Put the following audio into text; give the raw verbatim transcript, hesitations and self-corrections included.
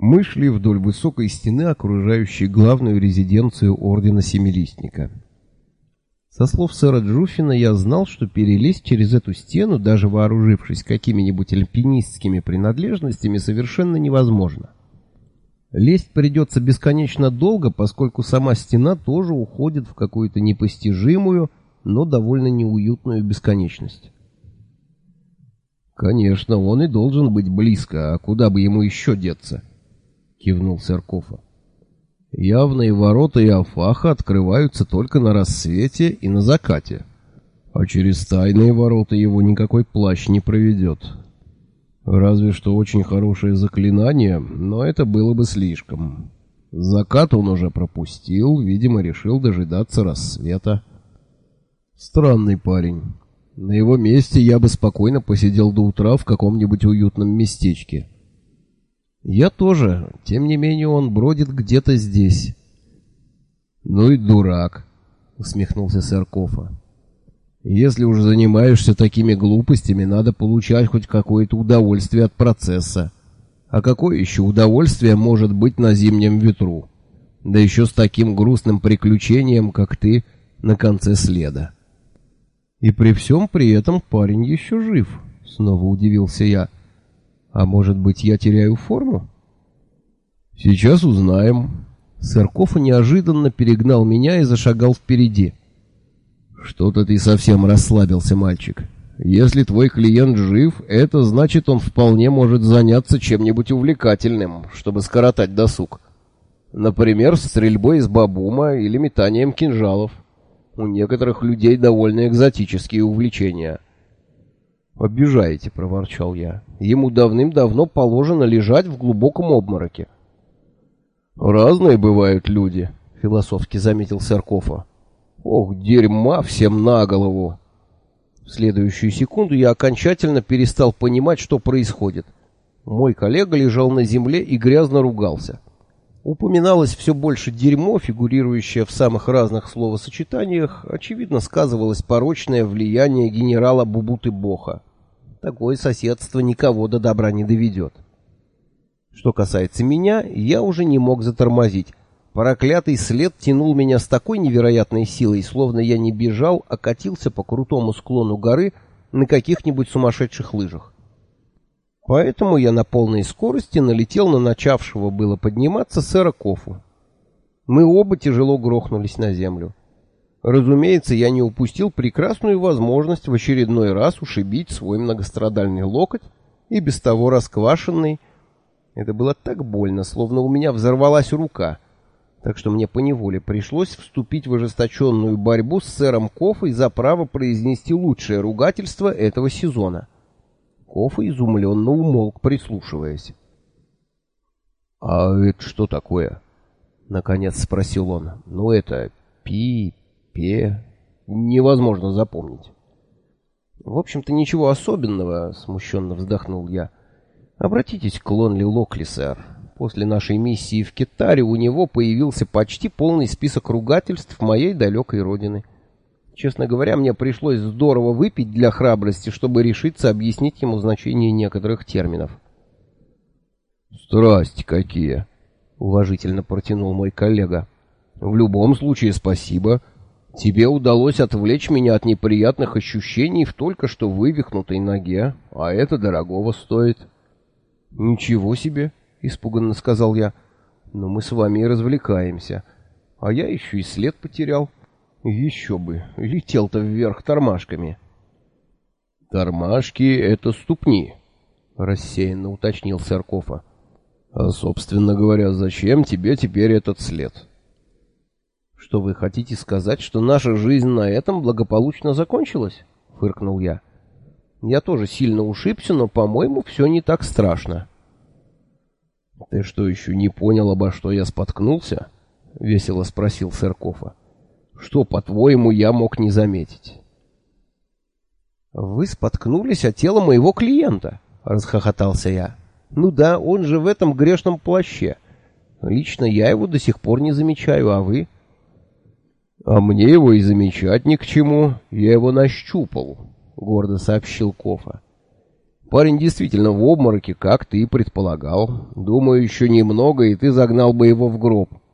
Мы шли вдоль высокой стены, окружающей главную резиденцию Ордена Семилистника. Со слов сэра Джуффина я знал, что перелезть через эту стену, даже вооружившись какими-нибудь альпинистскими принадлежностями, совершенно невозможно. Лезть придется бесконечно долго, поскольку сама стена тоже уходит в какую-то непостижимую, но довольно неуютную бесконечность. «Конечно, он и должен быть близко, а куда бы ему еще деться?» — кивнул сэр Кофа. «Явные ворота Иофаха открываются только на рассвете и на закате, а через тайные ворота его никакой плащ не проведет. Разве что очень хорошее заклинание, но это было бы слишком. Закат он уже пропустил, видимо, решил дожидаться рассвета. Странный парень. На его месте я бы спокойно посидел до утра в каком-нибудь уютном местечке». «Я тоже. Тем не менее, он бродит где-то здесь». «Ну и дурак», — усмехнулся сэр Кофа. «Если уж занимаешься такими глупостями, надо получать хоть какое-то удовольствие от процесса. А какое еще удовольствие может быть на зимнем ветру? Да еще с таким грустным приключением, как ты, на конце следа». «И при всем при этом парень еще жив», — снова удивился я. «А может быть, я теряю форму?» «Сейчас узнаем». Сэр Кофа неожиданно перегнал меня и зашагал впереди. «Что-то ты совсем расслабился, мальчик. Если твой клиент жив, это значит, он вполне может заняться чем-нибудь увлекательным, чтобы скоротать досуг. Например, стрельбой из бабума или метанием кинжалов. У некоторых людей довольно экзотические увлечения». «Обижаете», — проворчал я. «Ему давным-давно положено лежать в глубоком обмороке». «Разные бывают люди», — философски заметил сэр Кофа. «Ох, дерьма всем на голову!» В следующую секунду я окончательно перестал понимать, что происходит. Мой коллега лежал на земле и грязно ругался. Упоминалось все больше дерьмо, фигурирующее в самых разных словосочетаниях. Очевидно, сказывалось порочное влияние генерала Бубуты-Боха. Такое соседство никого до добра не доведет. Что касается меня, я уже не мог затормозить. Проклятый след тянул меня с такой невероятной силой, словно я не бежал, а катился по крутому склону горы на каких-нибудь сумасшедших лыжах. Поэтому я на полной скорости налетел на начавшего было подниматься сэра Кофу. Мы оба тяжело грохнулись на землю. Разумеется, я не упустил прекрасную возможность в очередной раз ушибить свой многострадальный локоть и без того расквашенный. Это было так больно, словно у меня взорвалась рука, так что мне поневоле пришлось вступить в ожесточенную борьбу с сэром Кофой за право произнести лучшее ругательство этого сезона. Кофа изумленно умолк, прислушиваясь. «А это что такое?» — наконец спросил он. «Ну это пи, пе... невозможно запомнить». «В общем-то, ничего особенного», — смущенно вздохнул я. «Обратитесь к Лонли Локли, сэр. После нашей миссии в Кетаре у него появился почти полный список ругательств моей далекой родины. Честно говоря, мне пришлось здорово выпить для храбрости, чтобы решиться объяснить ему значение некоторых терминов». «Страсти какие!» — уважительно протянул мой коллега. «В любом случае спасибо. Тебе удалось отвлечь меня от неприятных ощущений в только что вывихнутой ноге, а это дорогого стоит». «Ничего себе!» — испуганно сказал я. «Но мы с вами и развлекаемся. А я еще и след потерял. Еще бы, летел-то вверх тормашками». «Тормашки — это ступни», — рассеянно уточнил сэр Кофа. «А, собственно говоря, зачем тебе теперь этот след?» «Что вы хотите сказать, что наша жизнь на этом благополучно закончилась?» — фыркнул я. «Я тоже сильно ушибся, но, по-моему, все не так страшно». «Ты что, еще не понял, обо что я споткнулся?» — весело спросил сэр Кофа. «Что, по-твоему, я мог не заметить?» «Вы споткнулись о тело моего клиента», — расхохотался я. «Ну да, он же в этом грешном плаще. Лично я его до сих пор не замечаю, а вы?» «А мне его и замечать ни к чему. Я его нащупал», — гордо сообщил Кофа. Парень действительно в обмороке, как ты и предполагал. Думаю, еще немного, и ты загнал бы его в гроб.